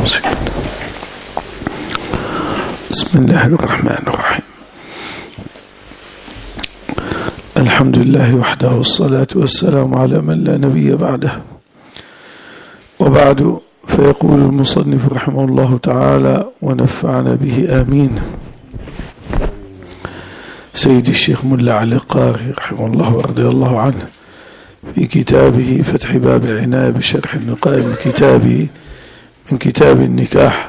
بسم الله الرحمن الرحيم. الحمد لله وحده والصلاة والسلام على من لا نبي بعده. وبعد، فيقول المصنف رحمه الله تعالى ونفعنا به آمين. سيد الشيخ ملا علي القاري رحمه الله ورضي الله عنه في كتابه فتح باب العناية بشرح النقاء من كتاب النكاح،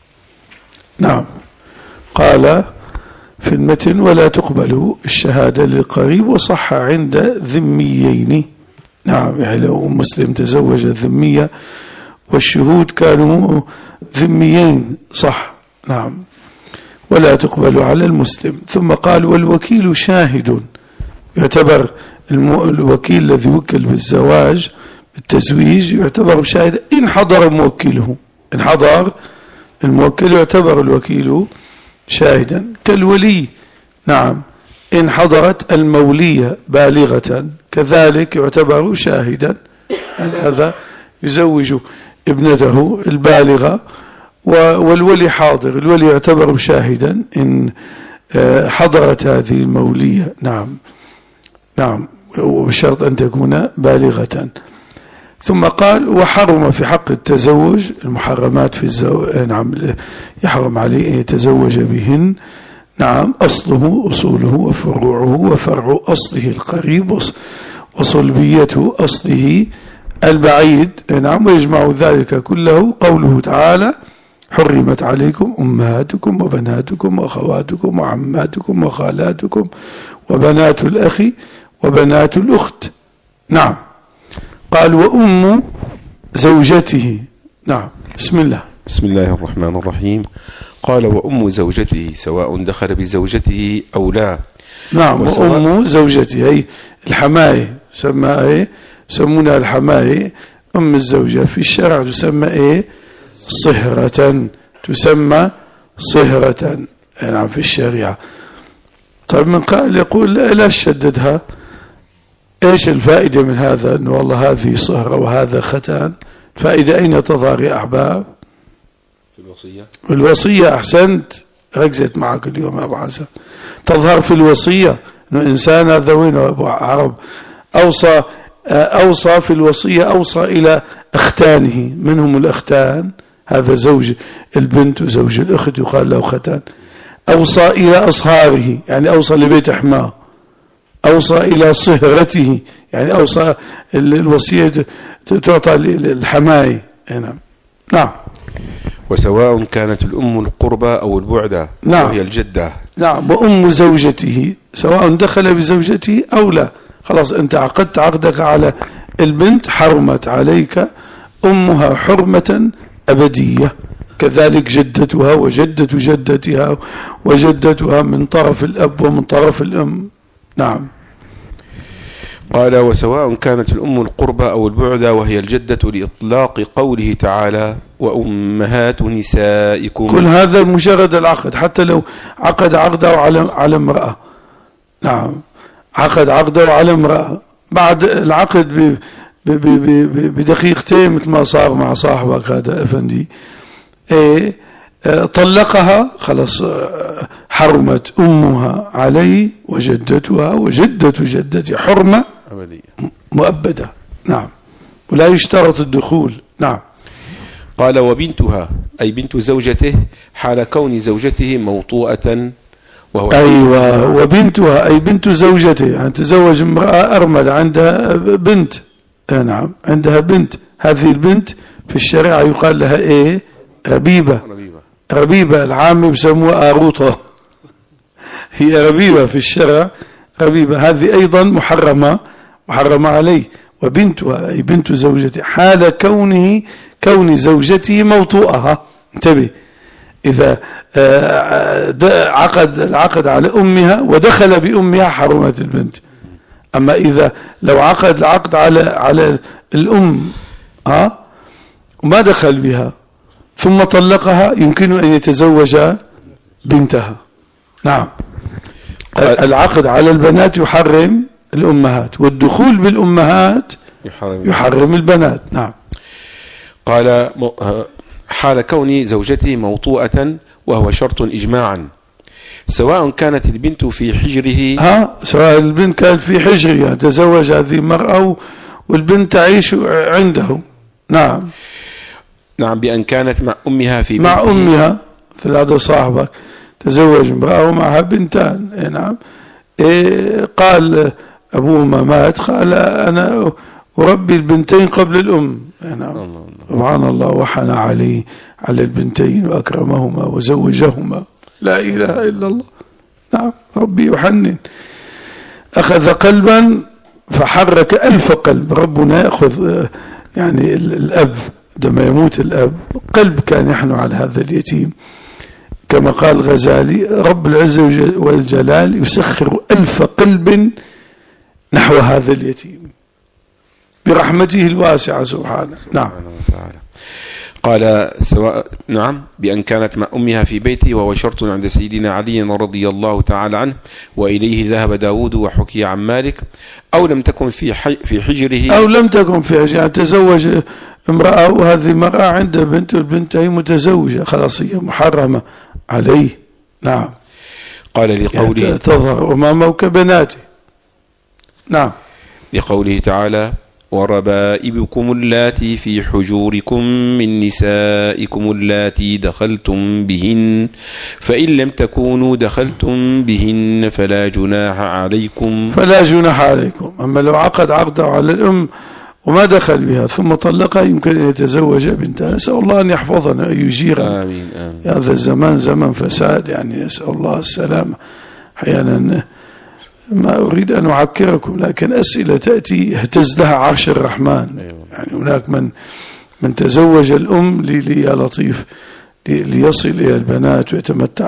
نعم، قال في المتن: ولا تقبل الشهادة للقريب وصح عند ذميين. نعم، يعني لو مسلم تزوج الذمية والشهود كانوا ذميين صح، نعم، ولا تقبل على المسلم. ثم قال: والوكيل شاهد، يعتبر الوكيل الذي وكل بالزواج بالتزويج يعتبر شاهد إن حضر موكله. إن حضر الموكل يعتبر الوكيل شاهدا، كالولي، نعم، إن حضرت المولية بالغة كذلك يعتبر شاهدا. يعني هذا يزوج ابنته البالغة والولي حاضر، الولي يعتبر شاهدا إن حضرت هذه المولية، نعم نعم، وبشرط أن تكون بالغة. ثم قال: وحرم في حق التزوج المحرمات في الزواج، نعم، يحرم عليه أن يتزوج بهن، نعم، أصله أصوله وفروعه، وفرع أصله القريب وصلبية أصله البعيد، نعم، ويجمع ذلك كله قوله تعالى: حرمت عليكم أمهاتكم وبناتكم وأخواتكم وعماتكم وخالاتكم وبنات الأخ وبنات الأخت. نعم. قال: وأم زوجته. نعم، بسم الله. بسم الله الرحمن الرحيم. قال: وأم زوجته سواء دخل بزوجته أو لا. نعم، وأم زوجته هي الحماية، سمونها الحماية. أم الزوجة في الشرع تسمى صهرة، تسمى صهرة، نعم، في الشريعة. طيب، من قال يقول لا تشددها، ايش الفائدة من هذا؟ انه والله هذه صهرة وهذا ختان. الفائدة اين تظهر يا احباب؟ في الوصية. في الوصية، احسنت، ركزت معك اليوم ابو حسن. تظهر في الوصية انه انسان، هذا وين ابو عرب اوصى في الوصية، اوصى الى اختانه. منهم الاختان، هذا زوج البنت وزوج الاخت يقال له ختان. اوصى الى اصهاره، يعني اوصى لبيت حماه. أوصى إلى صهرته، يعني أوصى الوصية تعطى للحماية. نعم نعم. وسواء كانت الأم القربى أو البعدة، نعم، وهي الجدة. نعم. وأم زوجته سواء دخل بزوجته أو لا، خلاص أنت عقدت عقدك على البنت، حرمت عليك أمها حرمة أبدية، كذلك جدتها وجدة جدتها وجدتها من طرف الأب ومن طرف الأم. نعم. قال: وسواء كانت الأم القربى أو البعدة وهي الجدة، لإطلاق قوله تعالى: وأمهات نسائكم. كل هذا مجرد العقد، حتى لو عقد عقده على امرأة، نعم، عقد عقده على امرأة، بعد العقد بدقيقتين مثل ما صار مع صاحبك هذا أفندي، طلقها، خلاص حرمت أمها عليه وجدتها وجدة جدتها، حرمة مؤبدة. نعم، ولا يشترط الدخول. نعم. قال: وبنتها أي بنت زوجته حال كون زوجته موطوءة، وهو أيوة، وبنتها أي بنت زوجته، يعني تزوج امرأة أرملة عندها بنت، نعم، عندها بنت، هذه البنت في الشريعة يقال لها ربيبة. ربيبة، العامة بسموها آروطة، هي ربيبة في الشرع، ربيبة، هذه أيضا محرمة عليه. وبنتها أي بنت زوجته حال كون زوجته موطوءها. انتبه، إذا عقد على أمها ودخل بأمها حرمت البنت. أما إذا لو عقد العقد على الأم وما دخل بها ثم طلقها، يمكن أن يتزوج بنتها. نعم. العقد على البنات يحرم الأمهات، والدخول بالأمهات يحرم البنات. نعم. قال: حال كون زوجته موطوءة وهو شرط إجماعا، سواء كانت البنت في حجره سواء البنت كانت في حجره يعني تزوج هذه المرأة والبنت تعيش عنده. نعم بأن كانت مع أمها في مع أمها، مثل هذا صاحبك تزوج امرأة ومعها بنتان. نعم قال أبوهما مات، قال أنا أربي البنتين قبل الأم. نعم سبحان الله، وحنى على البنتين وأكرمهما وزوجهما. لا إله إلا الله. نعم ربي يحنن، أخذ قلبا فحرك 1000 قلب. ربنا يأخذ يعني الأب عندما يموت الأب قلب كان يحنو على هذا اليتيم، كما قال الغزالي رب العزة والجلال يسخر 1000 قلب نحو هذا اليتيم برحمته الواسعة سبحانه. نعم قال سواء بأن كانت مع أمها في بيته، وهو شرط عند سيدنا علي رضي الله تعالى عنه، وإليه ذهب داود وحكي عن مالك. أو لم تكن في حجره، أو لم تكن في حجره يعني تزوج امرأة وهذه المرأة عندها بنت والبنت هي متزوجة خلاص هي محرمة عليه. نعم قال لقوله يعني تظهر أمامه كبناته. نعم لقوله تعالى وربائبكم اللاتي في حجوركم من نسائكم اللاتي دخلتم بهن فإن لم تكونوا دخلتم بهن فلا جناح عليكم. أما لو عقد عقده على الأم وما دخل بها ثم طلقها يمكن أن يتزوج بنتها. نسأل الله أن يحفظنا أن يجيرنا. آمين. هذا الزمان زمن فساد يعني، نسأل الله السلامة. أحيانا ما أريد أن أعكركم لكن أسئلة تأتي يهتز لها عرش الرحمن. يعني هناك من تزوج الأم يا لطيف ليصل إلى البنات ويتمتع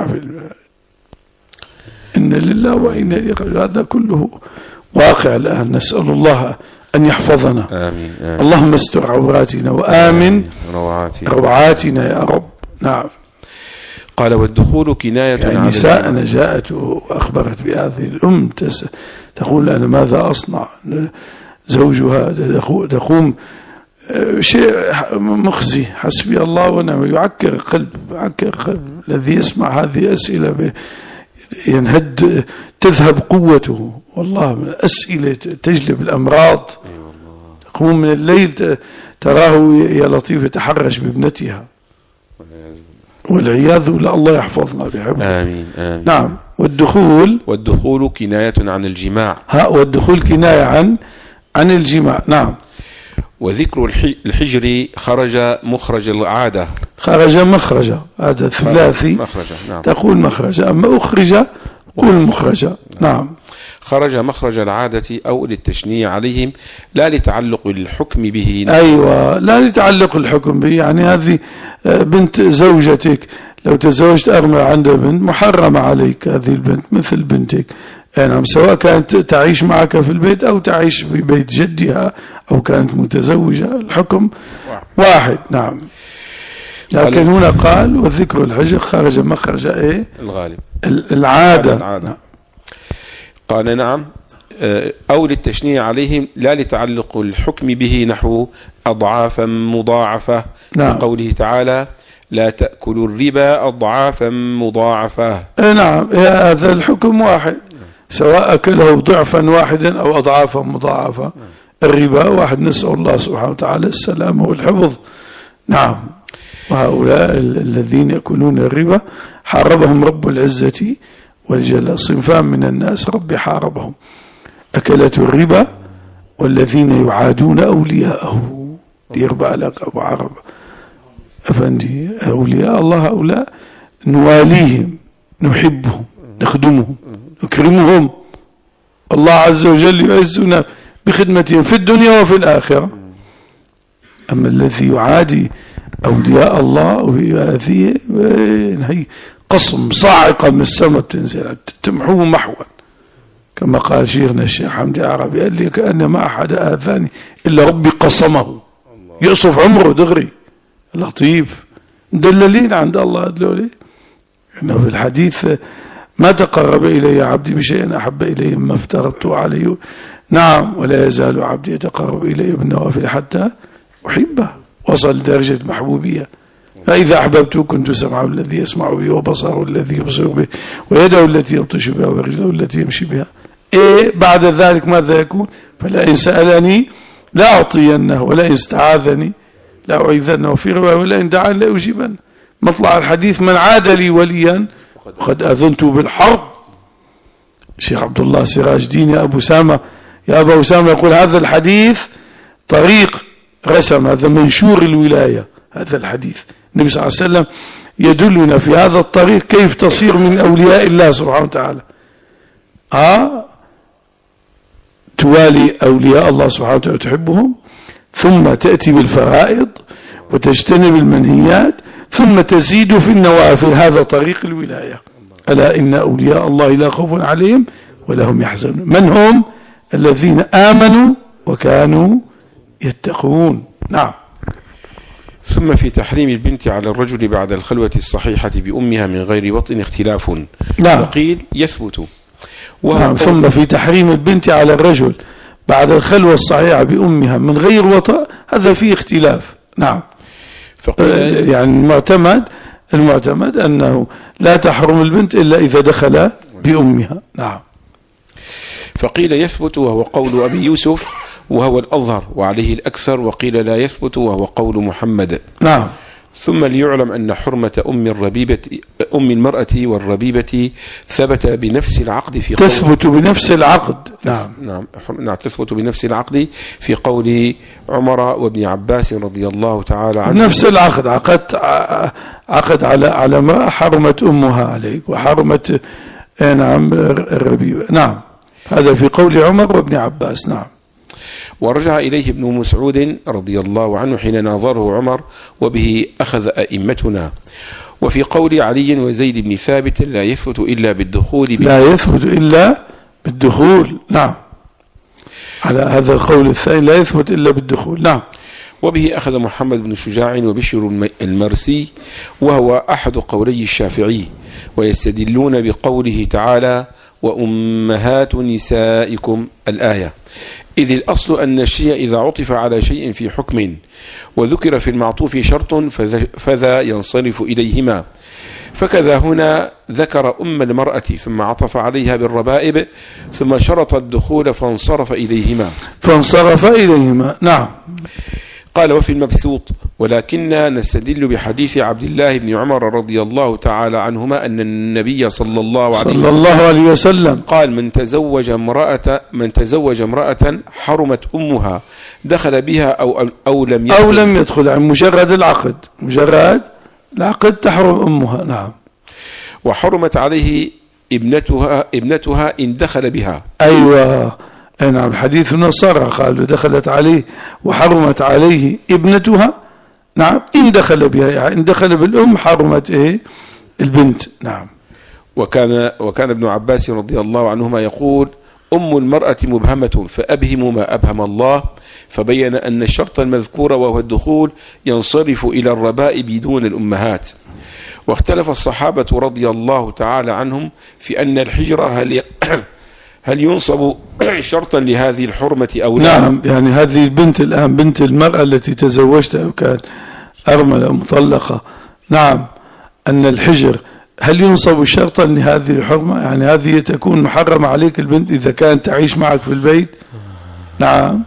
إن لله وإن إليه راجعون. هذا كله واقع الآن، نسأل الله أن يحفظنا. آمين. اللهم استر عوراتنا وآمن روعاتنا يا رب. نعم قال والدخول كناية يعني نساءنا جاءت وأخبرت بهذه الأم تقول أنا ماذا أصنع، زوجها تقوم شيء مخزي، حسبي الله ونعم. يعكر قلب الذي يسمع هذه الأسئلة ينهد، تذهب قوته والله. من الأسئلة تجلب الأمراض. تقوم من الليل تراه يا لطيف يتحرش بابنتها والعياذ بالله. الله يحفظنا بحبه. آمين. نعم والدخول كناية عن الجماع. والدخول كناية عن الجماع. نعم وذكر الحجر خرج مخرج العادة. خرج مخرجة، هذا ثلاثي. نعم. تقول مخرجة، أما أخرج قول مخرجة. نعم خرج مخرج العادة أو للتشنيع عليهم لا لتعلق الحكم به. أيوة لا لتعلق الحكم به. يعني هذه بنت زوجتك لو تزوجت أغمى عندها بنت محرمة عليك هذه البنت مثل بنتك. نعم سواء كانت تعيش معك في البيت أو تعيش في بيت جدها أو كانت متزوجة الحكم واحد. نعم لكن هنا قال وذكر الحجر خرج مخرج الغالب العادة. نعم. قال نعم أو للتشنيع عليهم لا لتعلق الحكم به نحو أضعافا مضاعفة. نعم. قوله تعالى لا تأكلوا الربا أضعافا مضاعفة. نعم هذا الحكم واحد سواء أكله ضعفا واحدا أو أضعافا مضاعفة. الربا واحد، نسأل الله سبحانه وتعالى السلام والحفظ. نعم وهؤلاء الذين يأكلون الربا حاربهم رب العزة والجلال. صنفان من الناس ربي حاربهم، أكلة الربا والذين يعادون أولياءه. ليربع لك أبو عرب أفندي، أولياء الله هؤلاء نواليهم نحبهم نخدمهم نكرمهم. الله عز وجل يعزنا بخدمتهم في الدنيا وفي الآخرة. أما الذي يعادي أولياء الله هي قصم صاعقة من السماء بتنزل تمحوه محوا، كما قال شيخنا الشيخ حمدي عربي قال لي كأن ما أحد آذاني إلا ربي قصمه. يقصف عمره دغري. لطيف مدللين عند الله دلولي. إنه في الحديث ما تقرب إلي عبدي بشيء أحب إلي مما افترضته عليه. نعم ولا يزال عبدي يتقرب إلي بالنوافل حتى أحبه. وصل درجة محبوبية فإذا أحببت كنت سمعه الذي يسمع به وبصره الذي يبصر به ويده التي يبطش بها ورجله التي يمشي بها. بعد ذلك ماذا يكون؟ فلئن سألني لأعطينه ولئن استعاذني لأعيذنه، وفي رواية ولئن دعاني لأجيبن. مطلع الحديث من عاد لي وليا وقد أذنت بالحرب. الشيخ عبد الله سراج دين يا أبا أسامة يقول هذا الحديث طريق رسم، هذا منشور الولاية. هذا الحديث النبي صلى الله عليه وسلم يدلنا في هذا الطريق كيف تصير من أولياء الله سبحانه وتعالى. توالي أولياء الله سبحانه وتعالى وتحبهم، ثم تأتي بالفرائض وتجتنب المنهيات، ثم تزيد في النوافل. هذا طريق الولاية. ألا إن أولياء الله لا خوف عليهم ولا هم يحزنون. من هم؟ الذين آمنوا وكانوا يتقون. نعم. ثم في تحريم البنت على الرجل بعد الخلوة الصحيحة بأمها من غير وطء اختلاف. نعم. وقيل يثبت. نعم. ثم في تحريم البنت على الرجل بعد الخلوة الصحيحة بأمها من غير وطأ، هذا فيه اختلاف. نعم. يعني المعتمد أنه لا تحرم البنت إلا إذا دخل بأمها. نعم. فقيل يثبت وهو قول أبي يوسف وهو الأظهر وعليه الأكثر، وقيل لا يثبت وهو قول محمد. نعم. ثم ليعلم أن حرمة أم المرأة والربيبة ثبت بنفس العقد في قول تثبت بنفس العقد. نعم تثبت بنفس العقد في قول عمر وابن عباس رضي الله تعالى عنه. نفس العقد، عقد على ما حرمت أمها عليك وحرمت نعم الربيبة. نعم. هذا في قول عمر وابن عباس. نعم. ورجع إليه ابن مسعود رضي الله عنه حين ناظره عمر وبه أخذ أئمتنا. وفي قول علي وزيد بن ثابت لا يثبت إلا بالدخول. نعم. على هذا القول الثاني لا يثبت إلا بالدخول. نعم. وبه أخذ محمد بن شجاع وبشر المرسي وهو أحد قولي الشافعي، ويستدلون بقوله تعالى وأمهات نسائكم الآية، إذ الأصل أن الشيء إذا عطف على شيء في حكم وذكر في المعطوف شرط فذا ينصرف إليهما، فكذا هنا ذكر أم المرأة ثم عطف عليها بالربائب ثم شرط الدخول فانصرف إليهما. نعم. قال وفي المبسوط ولكننا نستدل بحديث عبد الله بن عمر رضي الله تعالى عنهما أن النبي صلى الله عليه وسلم قال من تزوج امرأة حرمت أمها دخل بها أو لم يدخل عن مجرد العقد تحرم أمها. نعم. وحرمت عليه ابنتها إن دخل بها. أيوة. نعم. حديث النصارى قالوا دخلت عليه وحرمت عليه ابنتها. نعم. إن دخل بها، يعني إن دخل بالأم حرمت البنت. نعم. وكان ابن عباس رضي الله عنهما يقول أم المرأة مبهمة فأبهم ما أبهم الله، فبين أن الشرط المذكور وهو الدخول ينصرف إلى الربائب دون الأمهات. واختلف الصحابة رضي الله تعالى عنهم في أن الحجرة هل ينصب شرطا لهذه الحرمة أو لا؟ نعم. يعني هذه البنت الآن بنت المرأة التي تزوجتها وكانت أرملة مطلقة. نعم. أن الحجر هل ينصب شرطا لهذه الحرمة؟ يعني هذه تكون محرمة عليك البنت إذا كانت تعيش معك في البيت. نعم.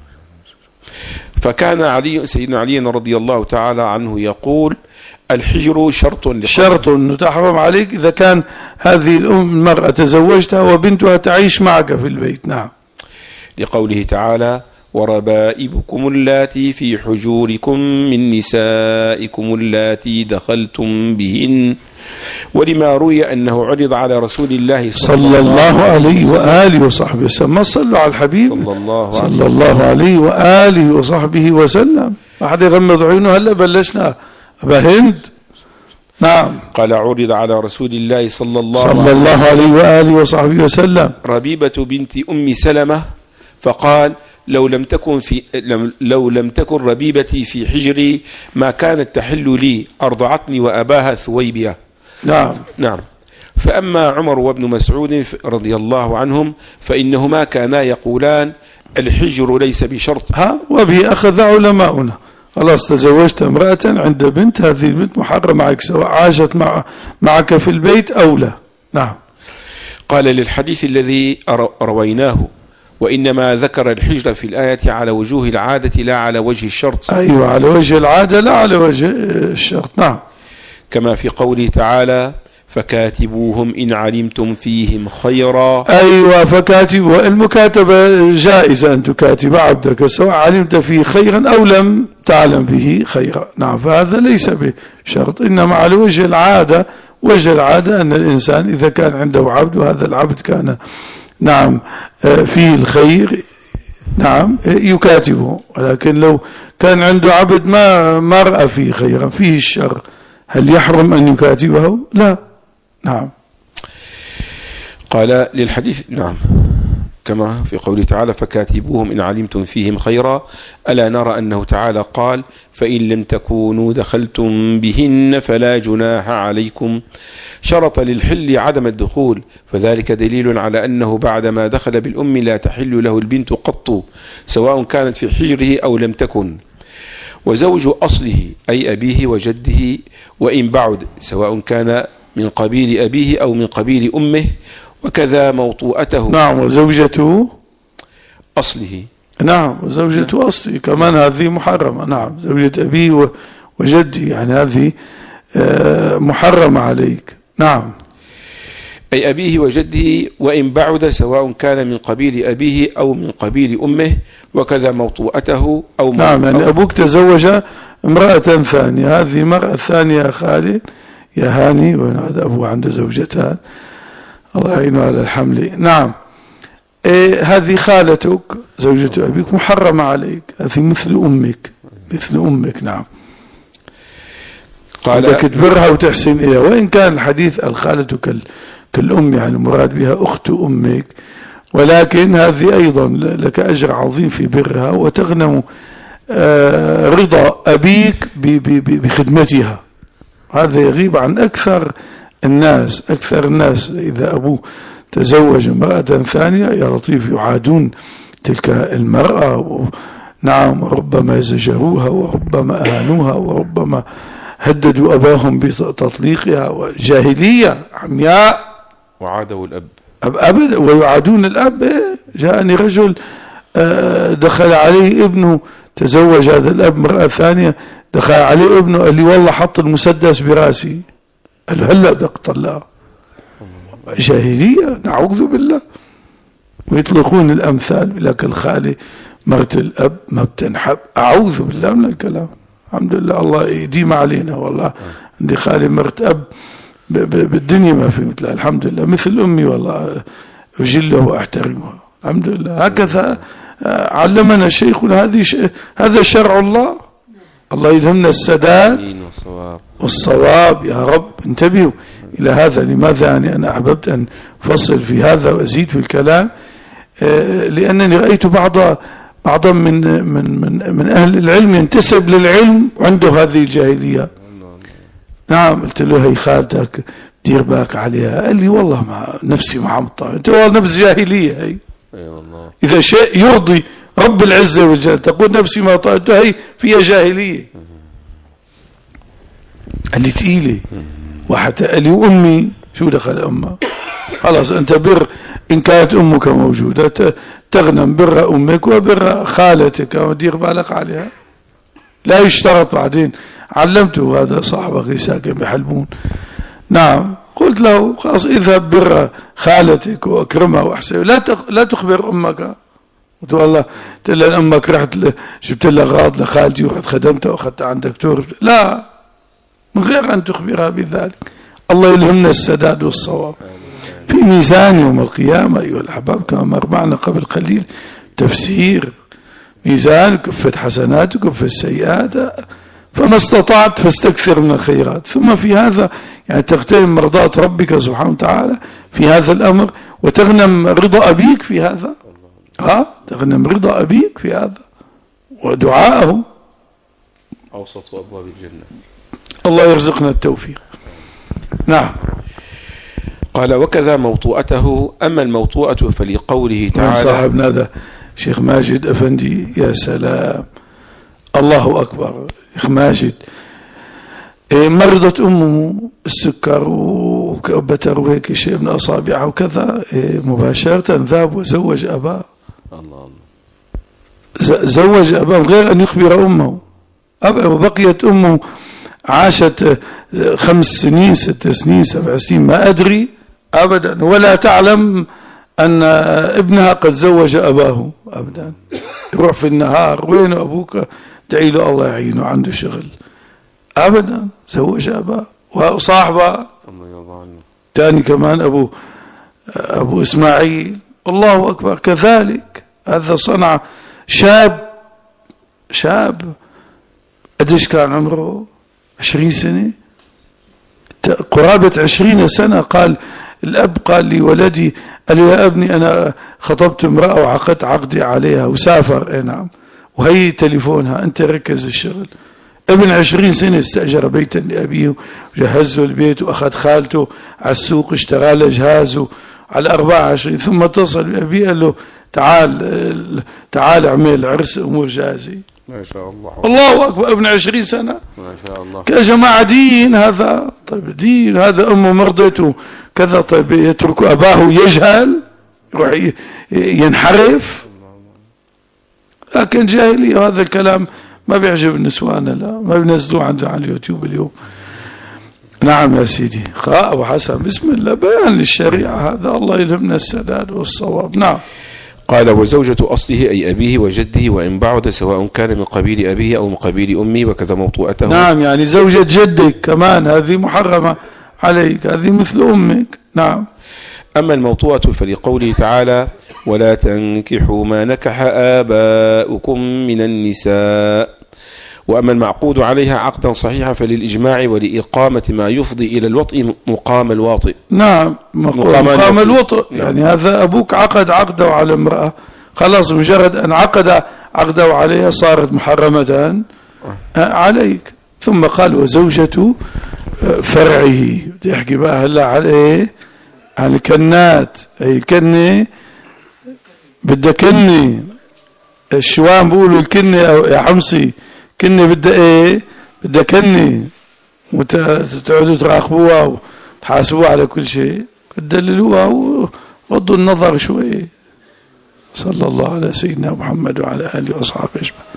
فكان سيدنا علي رضي الله تعالى عنه يقول الحجر شرط أنه تحرم عليك إذا كان هذه المرأة تزوجتها وبنتها تعيش معك في البيت. نعم. لقوله تعالى وربائبكم اللاتي في حجوركم من نسائكم اللاتي دخلتم بهن، ولما روي أنه عرض على رسول الله صلى الله عليه وآله وصحبه وسلم. ما صلوا على الحبيب صلى الله عليه وآله وصحبه وسلم. أحد يغمض عينه هلا بلشنا بهند. نعم. قال عرض على رسول الله صلى الله عليه وآله وصحبه وسلم ربيبة بنت أم سلمة، فقال لو لم تكن ربيبتي في حجري ما كانت تحل لي، أرضعتني وأباها ثويبية. نعم. فأما عمر وابن مسعود رضي الله عنهم فإنهما كانا يقولان الحجر ليس بشرط. وبه أخذ علماؤنا خلاص تزوجت امرأة عند بنت، هذه البنت محرمة عليك سواء عاشت معك في البيت أو لا. نعم. قال للحديث الذي رويناه وإنما ذكر الحجر في الآية على وجوه العادة لا على وجه الشرط. أيوة، على وجه العادة لا على وجه الشرط. نعم. كما في قوله تعالى فكاتبوهم إن علمتم فيهم خيرا. أيوة، فكاتبوا، المكاتبة جائزة أن تكاتب عبدك سواء علمت فيه خيرا أو لم تعلم به خيرا. نعم، فهذا ليس بشرط، إنما على وجه العادة. وجه العادة أن الإنسان إذا كان عنده عبد وهذا العبد كان نعم فيه الخير نعم يكاتبه، ولكن لو كان عنده عبد ما رأى فيه خيرا فيه الشر، هل يحرم أن يكاتبه؟ لا. نعم. قال للحديث نعم كما في قوله تعالى فكاتبوهم إن علمتم فيهم خيرا. ألا نرى أنه تعالى قال فإن لم تكونوا دخلتم بهن فلا جناح عليكم، شرط للحل عدم الدخول، فذلك دليل على أنه بعدما دخل بالأم لا تحل له البنت قط سواء كانت في حجره أو لم تكن. وزوج أصله أي أبيه وجده وإن بعد سواء كان من قبيل أبيه أو من قبيل أمه، وكذا موطوءته. نعم، وزوجته أصله. نعم، وزوجته أصله كمان هذه محرمة. نعم، زوجة أبيه وجدي يعني هذه محرمة عليك. نعم. أي أبيه وجده وإن بعد سواء كان من قبيل أبيه أو من قبيل أمه، وكذا موطوءته أو نعم، يعني أبوك تزوج امرأة ثانية، هذه المرأة الثانية خالد يا هاني، وهذا أبوه عنده زوجتان الله يعينه على الحمل. نعم. هذه خالتك زوجة أبيك محرمة عليك، هذه مثل أمك، مثل أمك. نعم. قال بدك تبرها وتحسن إليها، وإن كان الحديث الخالة كالأم يعني المراد بها أخت أمك، ولكن هذه أيضا لك أجر عظيم في برها، وتغنم رضا أبيك بخدمتها. هذا يغيب عن أكثر الناس. إذا أبوه تزوج امرأة ثانية يا لطيف يعادون تلك المرأة، نعم، وربما زجروها وربما أهانوها وربما هددوا أباهم بتطليقها، وجاهلية عمياء. وعادوا الأب أبدا، ويعادون الأب. جاءني رجل دخل عليه ابنه، تزوج هذا الأب مرأة ثانية، دخل عليه ابنه قال لي والله حط المسدس براسي. قال له هلا بدك تطلقها. جاهلية نعوذ بالله. ويطلقون الأمثال، لك الخالة مرت الأب ما بتنحب. أعوذ بالله من الكلام. الحمد لله الله يديم علينا. والله عندي خالة مرت أب بالدنيا ما في مثلها، الحمد لله، مثل أمي والله، أجلها وأحترمها الحمد لله. هكذا علمنا شيخنا، هذا شرع الله. الله يلهمنا السداد والصواب يا رب. انتبهوا إلى هذا. لماذا يعني أنا أحببت أن أفصل في هذا وأزيد في الكلام؟ لأنني رأيت بعضا من أهل العلم ينتسب للعلم وعنده هذه الجاهلية. نعم. قلت له هي خالتك دير بالك عليها. قال لي والله ما نفسي ما عم طالع. قلت له نفس جاهلية هي. إذا شيء يرضي رب العزة والجلال تقول نفسي ما طالع، هي فيها جاهلية. قال لي تقيلة. وحتى قال لي وأمي شو دخل أمها؟ خلاص أنت بر إن كانت أمك موجودة تغنم بر أمك وبر خالتك ودير بالك عليها. لا يشترط. بعدين علمته هذا صاحبك ساكن بحلبون. نعم. قلت له خلاص اذهب بر خالتك واكرمها واحسن، لا تخبر امك. قلت والله تلا امك رحت جبت لها اغراض لخالتي ورحت خدمتها واخذتها عند دكتور. لا، من غير ان تخبرها بذلك. الله يلهمنا السداد والصواب في ميزان يوم القيامة. أيها الأحباب كما مر معنا قبل قليل تفسير ميزان كفة حسنات وكفة سيئات، فما استطعت فاستكثر من الخيرات. ثم في هذا يعني تغتنم مرضاة ربك سبحانه وتعالى في هذا الأمر، وتغنم رضا أبيك في هذا. تغنم رضا أبيك في هذا ودعاءه. أوسط أبواب الجنة. الله يرزقنا التوفيق. نعم. قال وكذا موطوءته. أما الموطوءة فلقوله تعالى. صاحبنا هذا شيخ ماجد أفندي، يا سلام، الله أكبر. يا ماجد مرضت أمه السكر وكبتر وهيك شيء من أصابعها وكذا، مباشرة ذهب وزوج أباه. زوج أباه غير أن يخبر أمه. وبقيت أمه عاشت 5 سنين 6 سنين 7 سنين ما أدري أبدا، ولا تعلم أن ابنها قد زوج أباه أبدا. يروح في النهار وين أبوك، دعي له الله يعينه عنده شغل أبدا. زوج أباه وصاحبه تاني كمان أبو إسماعيل. الله أكبر. كذلك هذا صنع شاب قديش كان عمره 20 سنة قرابة 20 سنة. قال الأب قال لي ولدي، قال لي يا ابني أنا خطبت امرأة وعقدت عقدي عليها وسافر. نعم، وهي تليفونها، أنت ركز الشغل. ابن 20 سنة استأجر بيتا لأبيه وجهز له البيت وأخذ خالته على السوق اشترى له جهازه على 24، ثم اتصل بأبيه قال له تعال اعمل عرس أمور جاهزة. ما شاء الله. الله أكبر. ابن 20 سنة ما شاء الله. يا جماعة دين هذا. طيب دين هذا. أمه مرضته كذا، طيب يترك أباه يجهل يروح ينحرف. لكن جاهلية. وهذا الكلام ما بيعجب النسوان، لا ما بينزلوه عنده على اليوتيوب اليوم. نعم يا سيدي. أبو حسن بسم الله بيان للشريعة هذا، الله يلهمنا السداد والصواب. نعم. قال وزوجة أصله أي أبيه وجده وإن بعد، سواء كان من قبيل أبيه أو من قبيل أمه، وكذا موطؤته. نعم، يعني زوجة جدك كمان هذه محرمة عليك، هذه مثل أمك. نعم. أما الموطوءة فلقوله تعالى ولا تنكحوا ما نكح آباؤكم من النساء. وأما المعقود عليها عقدا صحيحا فللإجماع ولإقامة ما يفضي إلى الوطء مقام الواطئ. نعم، مقام الوطء. يعني هذا أبوك عقد عقده على امرأة، خلاص مجرد أن عقد عقده عليها صارت محرمة عليك. ثم قال وزوجة فرعه. بدي يحكي بقى هلا على عن الكنات. أي الكنة بدها كنة. الشوام بيقولوا الكنة يا حمصي كنة بدها بدها كنة، وتقعدوا تراقبوها وتحاسبوها على كل شيء، تدللوها وغضوا النظر شوي. صلى الله على سيدنا محمد وعلى آله وأصحابه أجمعين.